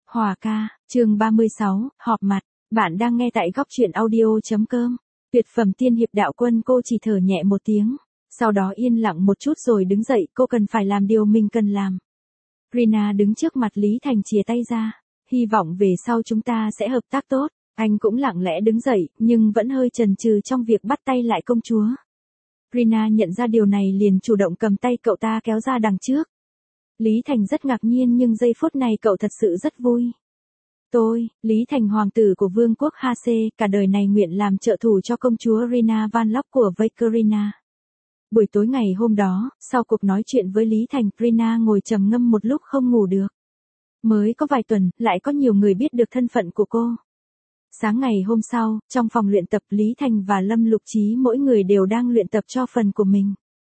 Hòa ca, chương 36, họp mặt. Bạn đang nghe tại góc truyện audio.com. Tuyệt phẩm tiên hiệp đạo quân. Cô chỉ thở nhẹ một tiếng. Sau đó yên lặng một chút rồi đứng dậy. Cô cần phải làm điều mình cần làm. Rina đứng trước mặt Lý Thành chìa tay ra. Hy vọng về sau chúng ta sẽ hợp tác tốt. Anh cũng lặng lẽ đứng dậy, nhưng vẫn hơi chần chừ trong việc bắt tay lại công chúa. Rina nhận ra điều này liền chủ động cầm tay cậu ta kéo ra đằng trước. Lý Thành rất ngạc nhiên nhưng giây phút này cậu thật sự rất vui. Tôi, Lý Thành hoàng tử của vương quốc HC, cả đời này nguyện làm trợ thủ cho công chúa Rina Van Locke của Vakerina. Buổi tối ngày hôm đó, sau cuộc nói chuyện với Lý Thành, Rina ngồi trầm ngâm một lúc không ngủ được. Mới có vài tuần, lại có nhiều người biết được thân phận của cô. Sáng ngày hôm sau, trong phòng luyện tập Lý Thành và Lâm Lục Chí mỗi người đều đang luyện tập cho phần của mình.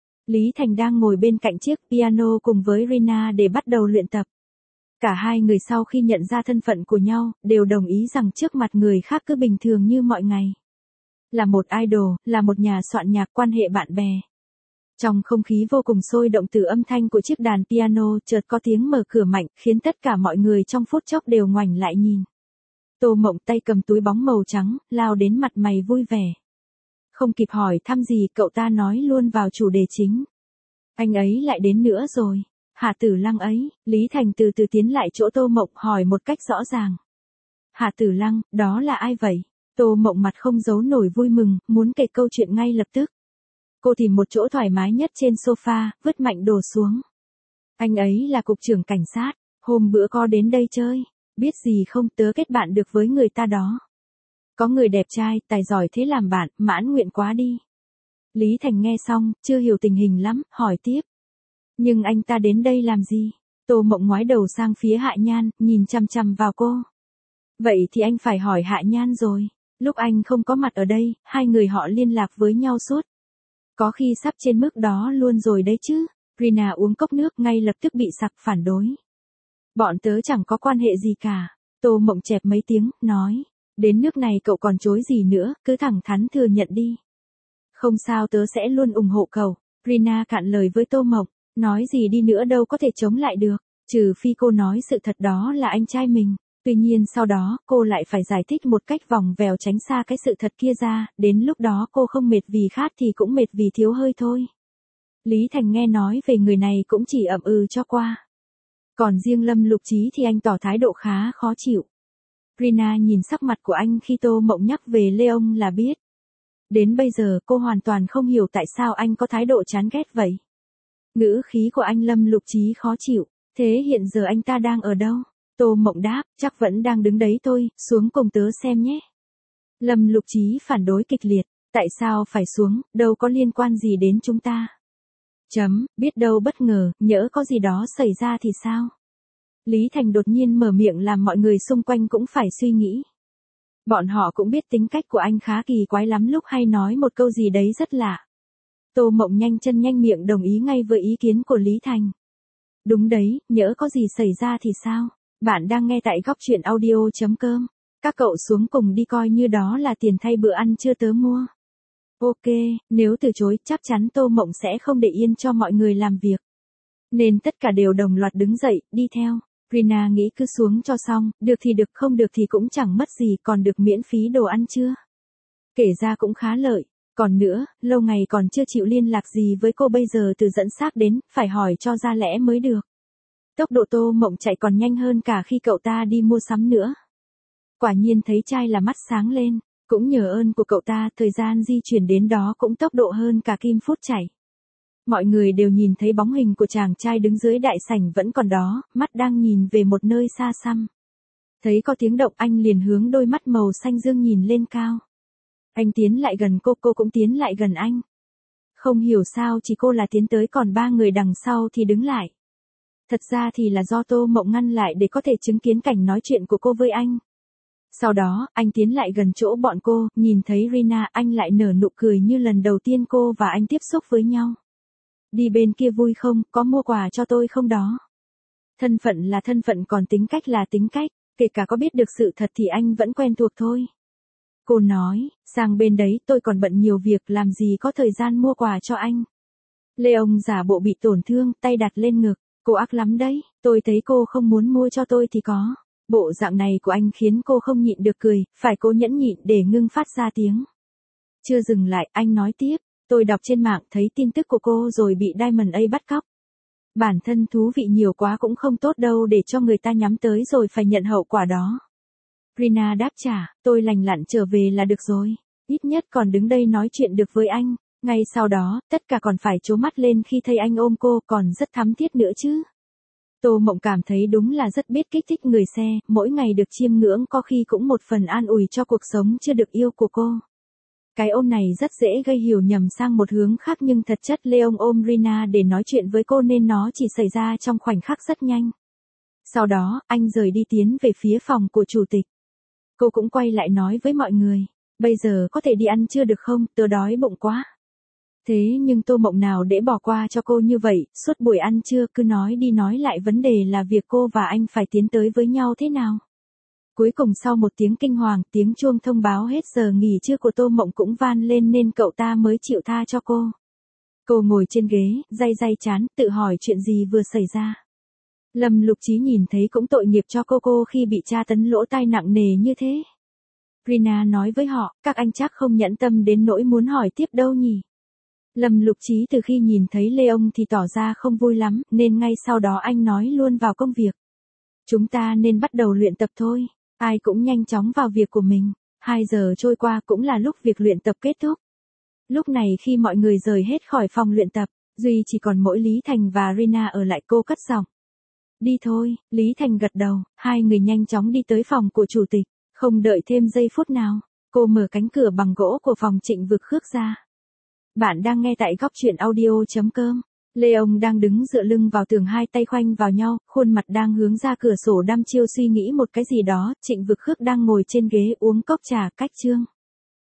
Lý Thành đang ngồi bên cạnh chiếc piano cùng với Rina để bắt đầu luyện tập. Cả hai người sau khi nhận ra thân phận của nhau, đều đồng ý rằng trước mặt người khác cứ bình thường như mọi ngày. Là một idol, là một nhà soạn nhạc, quan hệ bạn bè. Trong không khí vô cùng sôi động từ âm thanh của chiếc đàn piano, chợt có tiếng mở cửa mạnh, khiến tất cả mọi người trong phút chốc đều ngoảnh lại nhìn. Tô Mộng tay cầm túi bóng màu trắng, lao đến mặt mày vui vẻ. Không kịp hỏi thăm gì, cậu ta nói luôn vào chủ đề chính. Anh ấy lại đến nữa rồi. Hạ Tử Lăng ấy. Lý Thành từ từ tiến lại chỗ Tô Mộng hỏi một cách rõ ràng. Hạ Tử Lăng, đó là ai vậy? Tô Mộng mặt không giấu nổi vui mừng, muốn kể câu chuyện ngay lập tức. Cô tìm một chỗ thoải mái nhất trên sofa, vứt mạnh đồ xuống. Anh ấy là cục trưởng cảnh sát, hôm bữa có đến đây chơi. Biết gì không, tớ kết bạn được với người ta đó. Có người đẹp trai, tài giỏi thế làm bạn, mãn nguyện quá đi. Lý Thành nghe xong, chưa hiểu tình hình lắm, hỏi tiếp. Nhưng anh ta đến đây làm gì? Tô Mộng ngoái đầu sang phía Hạ Nhan, nhìn chằm chằm vào cô. Vậy thì anh phải hỏi Hạ Nhan rồi. Lúc anh không có mặt ở đây, hai người họ liên lạc với nhau suốt. Có khi sắp trên mức đó luôn rồi đấy chứ. Rina uống cốc nước ngay lập tức bị sặc phản đối. Bọn tớ chẳng có quan hệ gì cả. Tô Mộng chẹp mấy tiếng, nói. Đến nước này cậu còn chối gì nữa, cứ thẳng thắn thừa nhận đi. Không sao, tớ sẽ luôn ủng hộ cậu. Rina cạn lời với Tô Mộng. Nói gì đi nữa đâu có thể chống lại được. Trừ phi cô nói sự thật đó là anh trai mình. Tuy nhiên sau đó, cô lại phải giải thích một cách vòng vèo tránh xa cái sự thật kia ra. Đến lúc đó cô không mệt vì khát thì cũng mệt vì thiếu hơi thôi. Lý Thành nghe nói về người này cũng chỉ ậm ừ cho qua. Còn riêng Lâm Lục Chí thì anh tỏ thái độ khá khó chịu. Rina nhìn sắc mặt của anh khi Tô Mộng nhắc về Leon là biết. Đến bây giờ cô hoàn toàn không hiểu tại sao anh có thái độ chán ghét vậy. Ngữ khí của anh Lâm Lục Chí khó chịu. Thế hiện giờ anh ta đang ở đâu? Tô Mộng đáp, chắc vẫn đang đứng đấy thôi, xuống cùng tớ xem nhé. Lâm Lục Chí phản đối kịch liệt. Tại sao phải xuống, đâu có liên quan gì đến chúng ta. Biết đâu bất ngờ, nhỡ có gì đó xảy ra thì sao? Lý Thành đột nhiên mở miệng làm mọi người xung quanh cũng phải suy nghĩ. Bọn họ cũng biết tính cách của anh khá kỳ quái lắm, lúc hay nói một câu gì đấy rất lạ. Tô Mộng nhanh chân nhanh miệng đồng ý ngay với ý kiến của Lý Thành. Đúng đấy, nhỡ có gì xảy ra thì sao? Bạn đang nghe tại góc truyện audio.com. Các cậu xuống cùng đi, coi như đó là tiền thay bữa ăn trưa tớ mua. Ok, nếu từ chối chắc chắn Tô Mộng sẽ không để yên cho mọi người làm việc. Nên tất cả đều đồng loạt đứng dậy, đi theo. Rina nghĩ cứ xuống cho xong, được thì được, không được thì cũng chẳng mất gì, còn được miễn phí đồ ăn trưa. Kể ra cũng khá lợi. Còn nữa, lâu ngày còn chưa chịu liên lạc gì với cô, bây giờ từ dẫn xác đến, phải hỏi cho ra lẽ mới được. Tốc độ Tô Mộng chạy còn nhanh hơn cả khi cậu ta đi mua sắm nữa. Quả nhiên thấy trai là mắt sáng lên. Cũng nhờ ơn của cậu ta, thời gian di chuyển đến đó cũng tốc độ hơn cả kim phút chảy. Mọi người đều nhìn thấy bóng hình của chàng trai đứng dưới đại sảnh vẫn còn đó, mắt đang nhìn về một nơi xa xăm. Thấy có tiếng động anh liền hướng đôi mắt màu xanh dương nhìn lên cao. Anh tiến lại gần cô cũng tiến lại gần anh. Không hiểu sao chỉ cô là tiến tới, còn ba người đằng sau thì đứng lại. Thật ra thì là do Tô Mộng ngăn lại để có thể chứng kiến cảnh nói chuyện của cô với anh. Sau đó, anh tiến lại gần chỗ bọn cô, nhìn thấy Rina, anh lại nở nụ cười như lần đầu tiên cô và anh tiếp xúc với nhau. Đi bên kia vui không, có mua quà cho tôi không đó? Thân phận là thân phận, còn tính cách là tính cách, kể cả có biết được sự thật thì anh vẫn quen thuộc thôi. Cô nói, sang bên đấy tôi còn bận nhiều việc, làm gì có thời gian mua quà cho anh. Leon giả bộ bị tổn thương, tay đặt lên ngực, cô ác lắm đấy, tôi thấy cô không muốn mua cho tôi thì có. Bộ dạng này của anh khiến cô không nhịn được cười, phải cố nhẫn nhịn để ngưng phát ra tiếng. Chưa dừng lại, anh nói tiếp, tôi đọc trên mạng thấy tin tức của cô rồi bị Diamond A bắt cóc. Bản thân thú vị nhiều quá cũng không tốt đâu để cho người ta nhắm tới rồi phải nhận hậu quả đó. Rina đáp trả, tôi lành lặn trở về là được rồi, ít nhất còn đứng đây nói chuyện được với anh. Ngay sau đó, tất cả còn phải trố mắt lên khi thấy anh ôm cô, còn rất thắm thiết nữa chứ. Tô Mộng cảm thấy đúng là rất biết kích thích người xe, mỗi ngày được chiêm ngưỡng có khi cũng một phần an ủi cho cuộc sống chưa được yêu của cô. Cái ôm này rất dễ gây hiểu nhầm sang một hướng khác nhưng thật chất Leon ôm Rina để nói chuyện với cô nên nó chỉ xảy ra trong khoảnh khắc rất nhanh. Sau đó, anh rời đi tiến về phía phòng của chủ tịch. Cô cũng quay lại nói với mọi người, bây giờ có thể đi ăn trưa được không, tớ đói bụng quá. Thế nhưng Tô Mộng nào để bỏ qua cho cô như vậy, suốt buổi ăn trưa cứ nói đi nói lại vấn đề là việc cô và anh phải tiến tới với nhau thế nào. Cuối cùng sau một tiếng kinh hoàng, tiếng chuông thông báo hết giờ nghỉ trưa của Tô Mộng cũng vang lên nên cậu ta mới chịu tha cho cô. Cô ngồi trên ghế, day chán, tự hỏi chuyện gì vừa xảy ra. Lâm Lục Chí nhìn thấy cũng tội nghiệp cho cô khi bị tra tấn lỗ tai nặng nề như thế. Rina nói với họ, các anh chắc không nhẫn tâm đến nỗi muốn hỏi tiếp đâu nhỉ. Lâm Lục Chí từ khi nhìn thấy Leon thì tỏ ra không vui lắm, nên ngay sau đó anh nói luôn vào công việc. Chúng ta nên bắt đầu luyện tập thôi. Ai cũng nhanh chóng vào việc của mình. 2 giờ trôi qua cũng là lúc việc luyện tập kết thúc. Lúc này khi mọi người rời hết khỏi phòng luyện tập, duy chỉ còn mỗi Lý Thành và Rina ở lại. Cô cất giọng. Đi thôi, Lý Thành gật đầu, hai người nhanh chóng đi tới phòng của chủ tịch. Không đợi thêm giây phút nào, cô mở cánh cửa bằng gỗ của phòng Trịnh Vực Khước ra. Bạn đang nghe tại góc truyện audio.com. Leon đang đứng dựa lưng vào tường, hai tay khoanh vào nhau, khuôn mặt đang hướng ra cửa sổ đăm chiêu suy nghĩ một cái gì đó. Trịnh Vực Khước đang ngồi trên ghế uống cốc trà cách chương.